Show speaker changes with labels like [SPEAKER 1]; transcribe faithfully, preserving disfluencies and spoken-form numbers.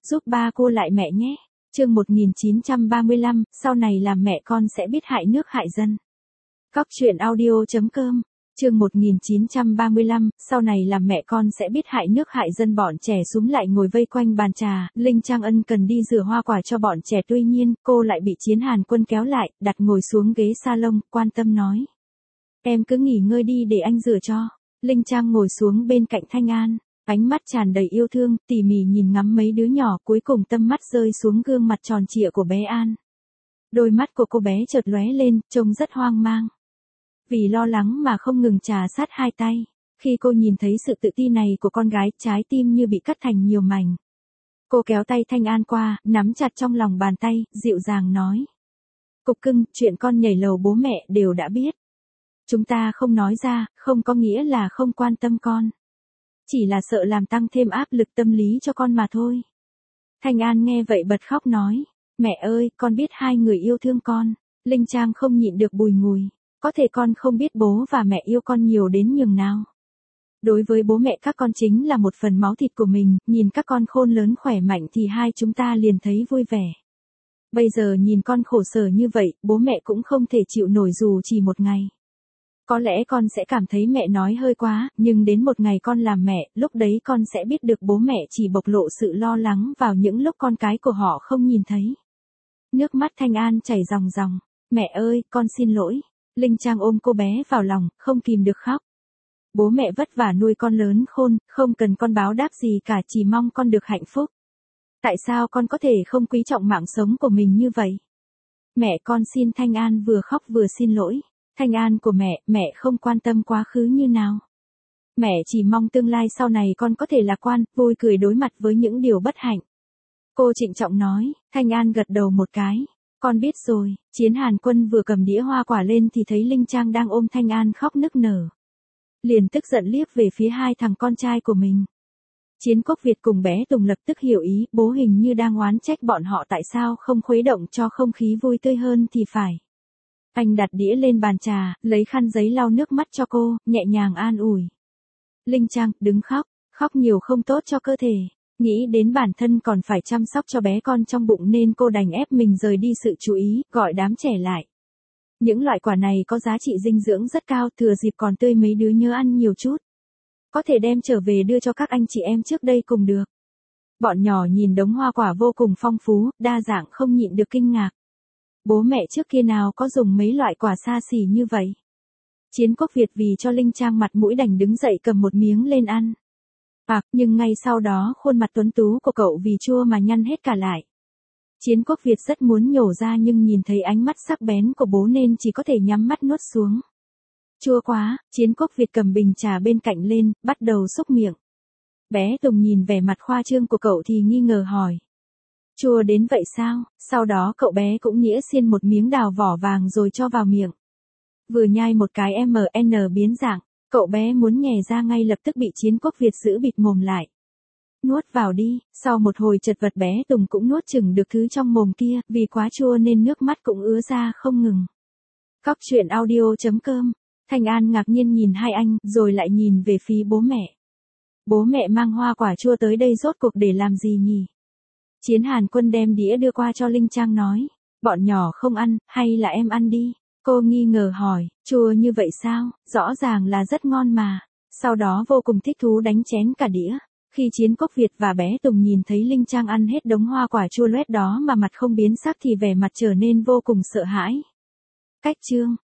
[SPEAKER 1] giúp ba cô lại mẹ nhé. Chương một nghìn chín trăm ba mươi lăm, sau này làm mẹ con sẽ biết hại nước hại dân. Cóc truyện audio chấm com. Chương một nghìn chín trăm ba mươi lăm, sau này làm mẹ con sẽ biết hại nước hại dân. Bọn trẻ súm lại ngồi vây quanh bàn trà, Linh Trang ân cần đi rửa hoa quả cho bọn trẻ, tuy nhiên, cô lại bị Chiến Hàn Quân kéo lại, đặt ngồi xuống ghế salon, quan tâm nói. Em cứ nghỉ ngơi đi để anh rửa cho. Linh Trang ngồi xuống bên cạnh Thanh An, ánh mắt tràn đầy yêu thương, tỉ mỉ nhìn ngắm mấy đứa nhỏ, cuối cùng tâm mắt rơi xuống gương mặt tròn trịa của bé An. Đôi mắt của cô bé chợt lóe lên, trông rất hoang mang. Vì lo lắng mà không ngừng trà sát hai tay. Khi cô nhìn thấy sự tự ti này của con gái, trái tim như bị cắt thành nhiều mảnh. Cô kéo tay Thanh An qua, nắm chặt trong lòng bàn tay, dịu dàng nói. Cục cưng, chuyện con nhảy lầu bố mẹ đều đã biết. Chúng ta không nói ra, không có nghĩa là không quan tâm con. Chỉ là sợ làm tăng thêm áp lực tâm lý cho con mà thôi. Thanh An nghe vậy bật khóc nói. Mẹ ơi, con biết hai người yêu thương con. Linh Trang không nhịn được bùi ngùi. Có thể con không biết bố và mẹ yêu con nhiều đến nhường nào. Đối với bố mẹ các con chính là một phần máu thịt của mình, nhìn các con khôn lớn khỏe mạnh thì hai chúng ta liền thấy vui vẻ. Bây giờ nhìn con khổ sở như vậy, bố mẹ cũng không thể chịu nổi dù chỉ một ngày. Có lẽ con sẽ cảm thấy mẹ nói hơi quá, nhưng đến một ngày con làm mẹ, lúc đấy con sẽ biết được bố mẹ chỉ bộc lộ sự lo lắng vào những lúc con cái của họ không nhìn thấy. Nước mắt Thanh An chảy ròng ròng. Mẹ ơi, con xin lỗi. Linh Trang ôm cô bé vào lòng, không kìm được khóc. Bố mẹ vất vả nuôi con lớn khôn, không cần con báo đáp gì cả, chỉ mong con được hạnh phúc. Tại sao con có thể không quý trọng mạng sống của mình như vậy? Mẹ con xin. Thanh An vừa khóc vừa xin lỗi. Thanh An của mẹ, mẹ không quan tâm quá khứ như nào. Mẹ chỉ mong tương lai sau này con có thể lạc quan, vui cười đối mặt với những điều bất hạnh. Cô trịnh trọng nói. Thanh An gật đầu một cái. Con biết rồi. Chiến Hàn Quân vừa cầm đĩa hoa quả lên thì thấy Linh Trang đang ôm Thanh An khóc nức nở. Liền tức giận liếc về phía hai thằng con trai của mình. Chiến Quốc Việt cùng bé Tùng lập tức hiểu ý, bố hình như đang oán trách bọn họ tại sao không khuấy động cho không khí vui tươi hơn thì phải. Anh đặt đĩa lên bàn trà, lấy khăn giấy lau nước mắt cho cô, nhẹ nhàng an ủi. Linh Trang, đừng khóc, khóc nhiều không tốt cho cơ thể. Nghĩ đến bản thân còn phải chăm sóc cho bé con trong bụng nên cô đành ép mình rời đi sự chú ý, gọi đám trẻ lại. Những loại quả này có giá trị dinh dưỡng rất cao, thừa dịp còn tươi mấy đứa nhớ ăn nhiều chút. Có thể đem trở về đưa cho các anh chị em trước đây cùng được. Bọn nhỏ nhìn đống hoa quả vô cùng phong phú, đa dạng không nhịn được kinh ngạc. Bố mẹ trước kia nào có dùng mấy loại quả xa xỉ như vậy. Chiến Quốc Việt vì cho Linh Trang mặt mũi đành đứng dậy cầm một miếng lên ăn. À, nhưng ngay sau đó khuôn mặt tuấn tú của cậu vì chua mà nhăn hết cả lại. Chiến Quốc Việt rất muốn nhổ ra nhưng nhìn thấy ánh mắt sắc bén của bố nên chỉ có thể nhắm mắt nuốt xuống. Chua quá. Chiến Quốc Việt cầm bình trà bên cạnh lên, bắt đầu xúc miệng. Bé Tùng nhìn vẻ mặt khoa trương của cậu thì nghi ngờ hỏi. Chua đến vậy sao? Sau đó cậu bé cũng nhĩa xiên một miếng đào vỏ vàng rồi cho vào miệng. Vừa nhai một cái em en biến dạng, cậu bé muốn nhè ra ngay lập tức bị Chiến Quốc Việt giữ bịt mồm lại. Nuốt vào đi. Sau một hồi chật vật bé Tùng cũng nuốt chừng được thứ trong mồm kia, vì quá chua nên nước mắt cũng ứa ra không ngừng. Cóc truyện audio chấm com. Thanh An ngạc nhiên nhìn hai anh, rồi lại nhìn về phía bố mẹ. Bố mẹ mang hoa quả chua tới đây rốt cuộc để làm gì nhỉ? Chiến Hàn Quân đem đĩa đưa qua cho Linh Trang nói. Bọn nhỏ không ăn, hay là em ăn đi? Cô nghi ngờ hỏi, chua như vậy sao? Rõ ràng là rất ngon mà. Sau đó vô cùng thích thú đánh chén cả đĩa. Khi Chiến Quốc Việt và bé Tùng nhìn thấy Linh Trang ăn hết đống hoa quả chua loét đó mà mặt không biến sắc thì vẻ mặt trở nên vô cùng sợ hãi. Cách chương